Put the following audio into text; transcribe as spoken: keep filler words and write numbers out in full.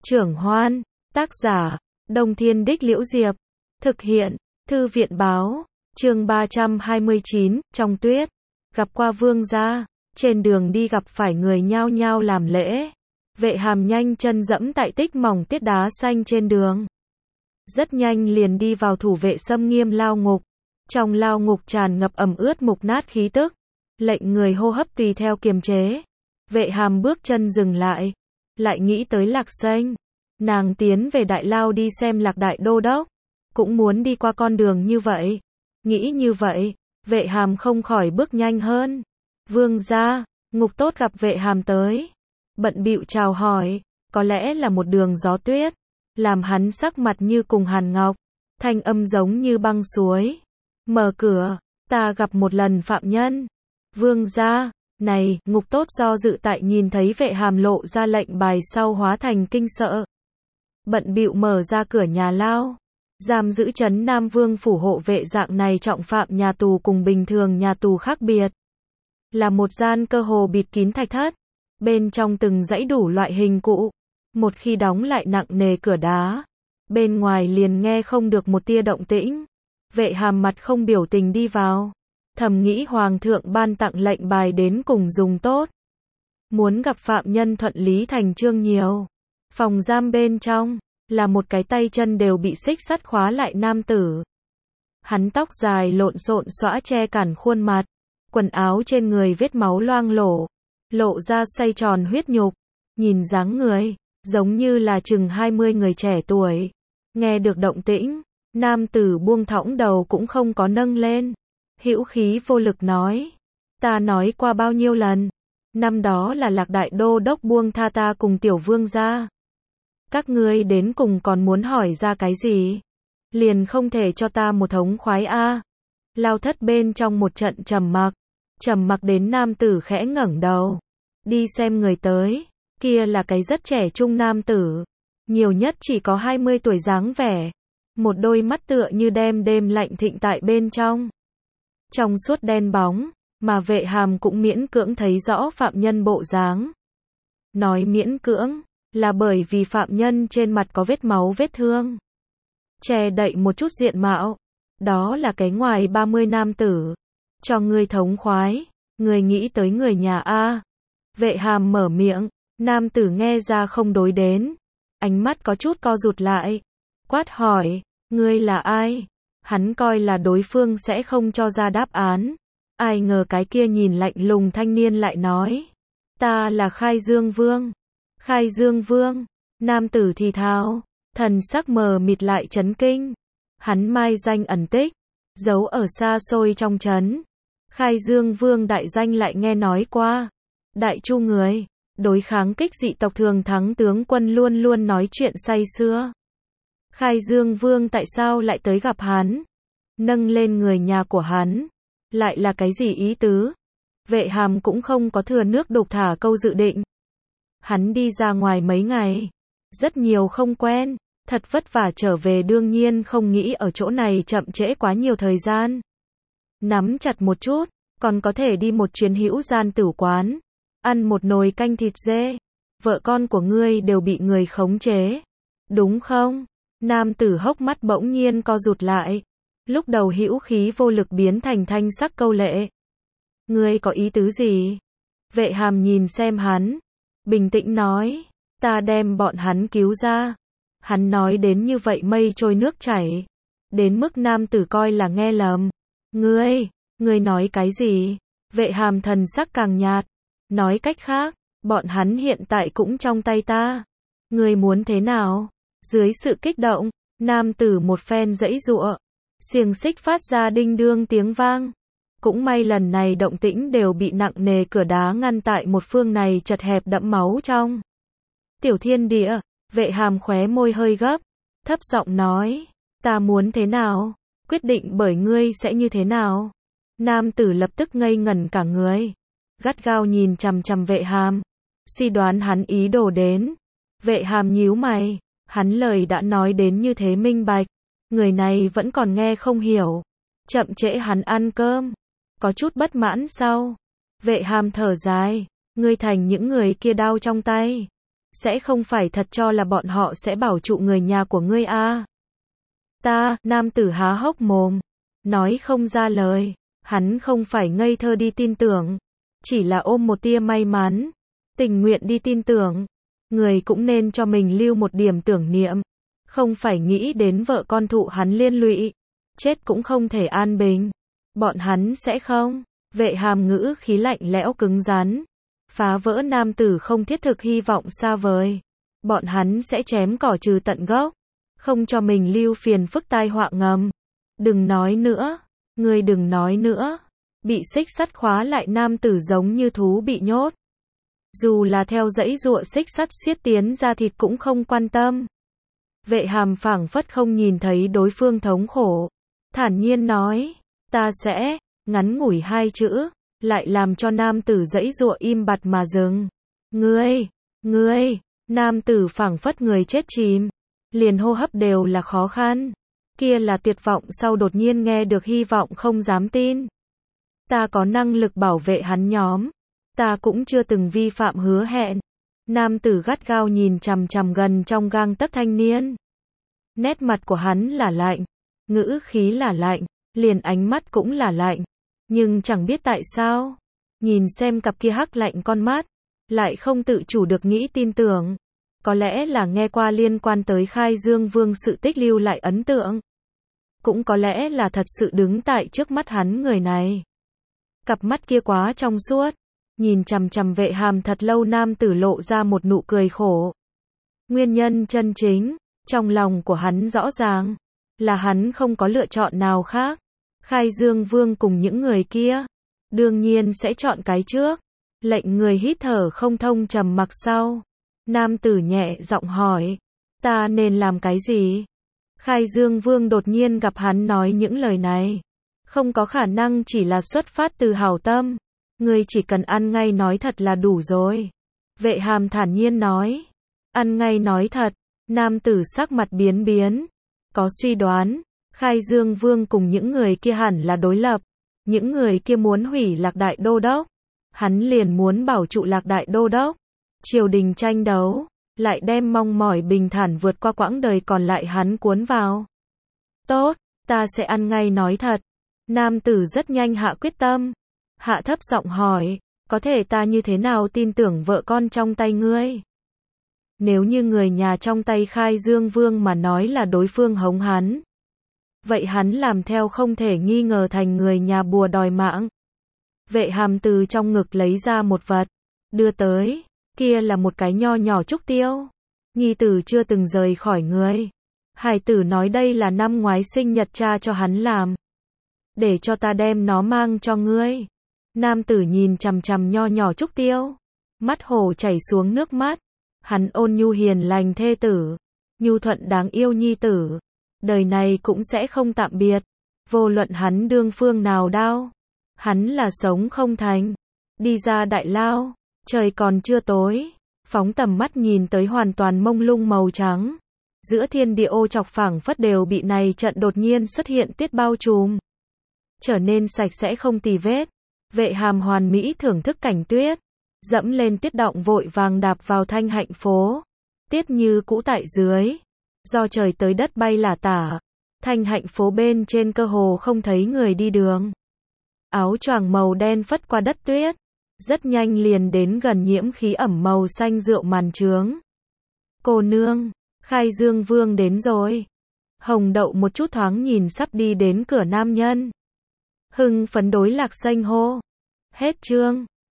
Trưởng Hoan, tác giả, Đông Thiên Đích Liễu Diệp, thực hiện, Thư viện báo, chương ba trăm hai mươi chín, trong tuyết, gặp qua vương gia, trên đường đi gặp phải người nhao nhao làm lễ. Vệ Hàm nhanh chân dẫm tại tích mỏng tiết đá xanh trên đường. Rất nhanh liền đi vào thủ vệ xâm nghiêm lao ngục. Trong lao ngục tràn ngập ẩm ướt mục nát khí tức, lệnh người hô hấp tùy theo kiềm chế. Vệ Hàm bước chân dừng lại, lại nghĩ tới Lạc Xanh. Nàng tiến về đại lao đi xem Lạc đại đô đốc, cũng muốn đi qua con đường như vậy. Nghĩ như vậy, Vệ Hàm không khỏi bước nhanh hơn. Vương gia, Ngục Tốt gặp Vệ Hàm tới, bận bịu chào hỏi, có lẽ là một đường gió tuyết, làm hắn sắc mặt như cùng hàn ngọc, thanh âm giống như băng suối. Mở cửa, ta gặp một lần phạm nhân. Vương gia, này, Ngục Tốt do dự tại nhìn thấy Vệ Hàm lộ ra lệnh bài sau hóa thành kinh sợ. Bận bịu mở ra cửa nhà lao, giam giữ trấn Nam Vương phủ hộ vệ dạng này trọng phạm nhà tù cùng bình thường nhà tù khác biệt. Là một gian cơ hồ bịt kín thạch thất, bên trong từng dãy đủ loại hình cụ. Một khi đóng lại nặng nề cửa đá, bên ngoài liền nghe không được một tia động tĩnh. Vệ Hàm mặt không biểu tình đi vào, thầm nghĩ hoàng thượng ban tặng lệnh bài đến cùng dùng tốt. Muốn gặp phạm nhân thuận lý thành chương nhiều. Phòng giam bên trong, là một cái tay chân đều bị xích sắt khóa lại nam tử. Hắn tóc dài lộn xộn xõa che cản khuôn mặt, quần áo trên người vết máu loang lổ, lộ ra xoay tròn huyết nhục, nhìn dáng người, giống như là chừng hai mươi người trẻ tuổi. Nghe được động tĩnh, nam tử buông thõng đầu cũng không có nâng lên, hữu khí vô lực nói, ta nói qua bao nhiêu lần, năm đó là Lạc đại đô đốc buông tha ta cùng tiểu vương gia. Các ngươi đến cùng còn muốn hỏi ra cái gì? Liền không thể cho ta một thống khoái a? À. Lao thất bên trong một trận trầm mặc, trầm mặc đến nam tử khẽ ngẩng đầu, đi xem người tới, kia là cái rất trẻ trung nam tử, nhiều nhất chỉ có hai mươi tuổi dáng vẻ, một đôi mắt tựa như đem đêm lạnh thịnh tại bên trong. Trong suốt đen bóng, mà Vệ Hàm cũng miễn cưỡng thấy rõ phạm nhân bộ dáng. Nói miễn cưỡng, là bởi vì phạm nhân trên mặt có vết máu vết thương, che đậy một chút diện mạo. Đó là cái ngoài ba mươi nam tử. Cho ngươi thống khoái, ngươi nghĩ tới người nhà a? Vệ Hàm mở miệng, nam tử nghe ra không đối đến, ánh mắt có chút co rụt lại, quát hỏi, ngươi là ai? Hắn coi là đối phương sẽ không cho ra đáp án, ai ngờ cái kia nhìn lạnh lùng thanh niên lại nói, ta là Khai Dương Vương. Khai Dương Vương, nam tử thì thào, thần sắc mờ mịt lại chấn kinh. Hắn mai danh ẩn tích, giấu ở xa xôi trong trấn. Khai Dương Vương đại danh lại nghe nói qua. Đại Chu người, đối kháng kích dị tộc thường thắng tướng quân luôn luôn nói chuyện say sưa. Khai Dương Vương tại sao lại tới gặp hắn? Nâng lên người nhà của hắn, lại là cái gì ý tứ? Vệ Hàm cũng không có thừa nước đục thả câu dự định. Hắn đi ra ngoài mấy ngày, rất nhiều không quen, thật vất vả trở về đương nhiên không nghĩ ở chỗ này chậm trễ quá nhiều thời gian. Nắm chặt một chút, còn có thể đi một chuyến hữu gian tử quán, ăn một nồi canh thịt dê. Vợ con của ngươi đều bị người khống chế, đúng không? Nam tử hốc mắt bỗng nhiên co rụt lại, lúc đầu hữu khí vô lực biến thành thanh sắc câu lệ. Ngươi có ý tứ gì? Vệ Hàm nhìn xem hắn, bình tĩnh nói, ta đem bọn hắn cứu ra. Hắn nói đến như vậy mây trôi nước chảy, đến mức nam tử coi là nghe lầm. Ngươi, ngươi nói cái gì? Vệ Hàm thần sắc càng nhạt, nói cách khác, bọn hắn hiện tại cũng trong tay ta. Ngươi muốn thế nào? Dưới sự kích động, nam tử một phen giãy giụa, xiềng xích phát ra đinh đương tiếng vang. Cũng may lần này động tĩnh đều bị nặng nề cửa đá ngăn tại một phương này chật hẹp đẫm máu trong tiểu thiên địa. Vệ Hàm khóe môi hơi gấp, thấp giọng nói, ta muốn thế nào, quyết định bởi ngươi sẽ như thế nào. Nam tử lập tức ngây ngẩn cả người, gắt gao nhìn chằm chằm Vệ Hàm, suy đoán hắn ý đồ đến. Vệ Hàm nhíu mày, hắn lời đã nói đến như thế minh bạch, người này vẫn còn nghe không hiểu, chậm trễ hắn ăn cơm, có chút bất mãn sau. Vệ Hàm thở dài, ngươi thành những người kia đao trong tay. sẽ không phải thật cho là bọn họ sẽ bảo trụ người nhà của ngươi à. Ta, nam tử há hốc mồm, nói không ra lời, hắn không phải ngây thơ đi tin tưởng, chỉ là ôm một tia may mắn, tình nguyện đi tin tưởng. Người cũng nên cho mình lưu một điểm tưởng niệm, không phải nghĩ đến vợ con thụ hắn liên lụy, chết cũng không thể an bình. Bọn hắn sẽ không. Vệ Hàm ngữ khí lạnh lẽo cứng rắn, phá vỡ nam tử không thiết thực hy vọng xa vời. Bọn hắn sẽ chém cỏ trừ tận gốc, không cho mình lưu phiền phức tai họa ngầm. Đừng nói nữa, ngươi đừng nói nữa. Bị xích sắt khóa lại nam tử giống như thú bị nhốt. Dù là theo dãy giụa xích sắt xiết tiến ra thịt cũng không quan tâm. Vệ Hàm phảng phất không nhìn thấy đối phương thống khổ, thản nhiên nói, ta sẽ, ngắn ngủi hai chữ, lại làm cho nam tử dãy giụa im bặt mà dừng. Ngươi, ngươi, nam tử phảng phất người chết chìm, liền hô hấp đều là khó khăn. Kia là tuyệt vọng sau đột nhiên nghe được hy vọng không dám tin. Ta có năng lực bảo vệ hắn nhóm. Ta cũng chưa từng vi phạm hứa hẹn. Nam tử gắt gao nhìn chằm chằm gần trong gang tấc thanh niên. Nét mặt của hắn là lạnh, ngữ khí là lạnh, liền ánh mắt cũng là lạnh. Nhưng chẳng biết tại sao, nhìn xem cặp kia hắc lạnh con mắt, lại không tự chủ được nghĩ tin tưởng. Có lẽ là nghe qua liên quan tới Khai Dương Vương sự tích lưu lại ấn tượng. Cũng có lẽ là thật sự đứng tại trước mắt hắn người này. Cặp mắt kia quá trong suốt, nhìn chằm chằm Vệ Hàm thật lâu nam tử lộ ra một nụ cười khổ. Nguyên nhân chân chính, trong lòng của hắn rõ ràng, là hắn không có lựa chọn nào khác. Khai Dương Vương cùng những người kia, đương nhiên sẽ chọn cái trước. Lệnh người hít thở không thông trầm mặc sau. Nam tử nhẹ giọng hỏi, ta nên làm cái gì? Khai Dương Vương đột nhiên gặp hắn nói những lời này. Không có khả năng chỉ là xuất phát từ hảo tâm. Ngươi chỉ cần ăn ngay nói thật là đủ rồi. Vệ Hàm thản nhiên nói. Ăn ngay nói thật. Nam tử sắc mặt biến biến. Có suy đoán, Khai Dương Vương cùng những người kia hẳn là đối lập. Những người kia muốn hủy Lạc Đại Đô Đốc. Hắn liền muốn bảo trụ Lạc Đại Đô Đốc. Triều đình tranh đấu, lại đem mong mỏi bình thản vượt qua quãng đời còn lại hắn cuốn vào. Tốt, ta sẽ ăn ngay nói thật. Nam tử rất nhanh hạ quyết tâm. Hạ thấp giọng hỏi, có thể ta như thế nào tin tưởng vợ con trong tay ngươi? Nếu như người nhà trong tay Khai Dương Vương mà nói là đối phương hống hắn, vậy hắn làm theo không thể nghi ngờ thành người nhà bùa đòi mạng. Vệ Hàm từ trong ngực lấy ra một vật, đưa tới, kia là một cái nho nhỏ trúc tiêu. Nhi tử chưa từng rời khỏi người. Hải tử nói đây là năm ngoái sinh nhật cha cho hắn làm. Để cho ta đem nó mang cho ngươi. Nam tử nhìn chằm chằm nho nhỏ trúc tiêu, mắt hồ chảy xuống nước mắt. Hắn ôn nhu hiền lành thê tử, nhu thuận đáng yêu nhi tử, đời này cũng sẽ không tạm biệt. Vô luận hắn đương phương nào đau, hắn là sống không thành. Đi ra đại lao, trời còn chưa tối, phóng tầm mắt nhìn tới hoàn toàn mông lung màu trắng. Giữa thiên địa ô chọc phảng phất đều bị này trận đột nhiên xuất hiện tuyết bao trùm, trở nên sạch sẽ không tì vết. Vệ Hàm hoàn mỹ thưởng thức cảnh tuyết, dẫm lên tuyết động vội vàng đạp vào Thanh Hạnh phố. Tiết như cũ tại dưới, do trời tới đất bay lả tả. Thanh Hạnh phố bên trên cơ hồ không thấy người đi đường. Áo choàng màu đen phất qua đất tuyết, rất nhanh liền đến gần nhiễm khí ẩm màu xanh rượu màn trướng. Cô nương, Khai Dương Vương đến rồi. Hồng Đậu một chút thoáng nhìn sắp đi đến cửa nam nhân, hưng phấn đối Lạc Xanh hô. Hết chương.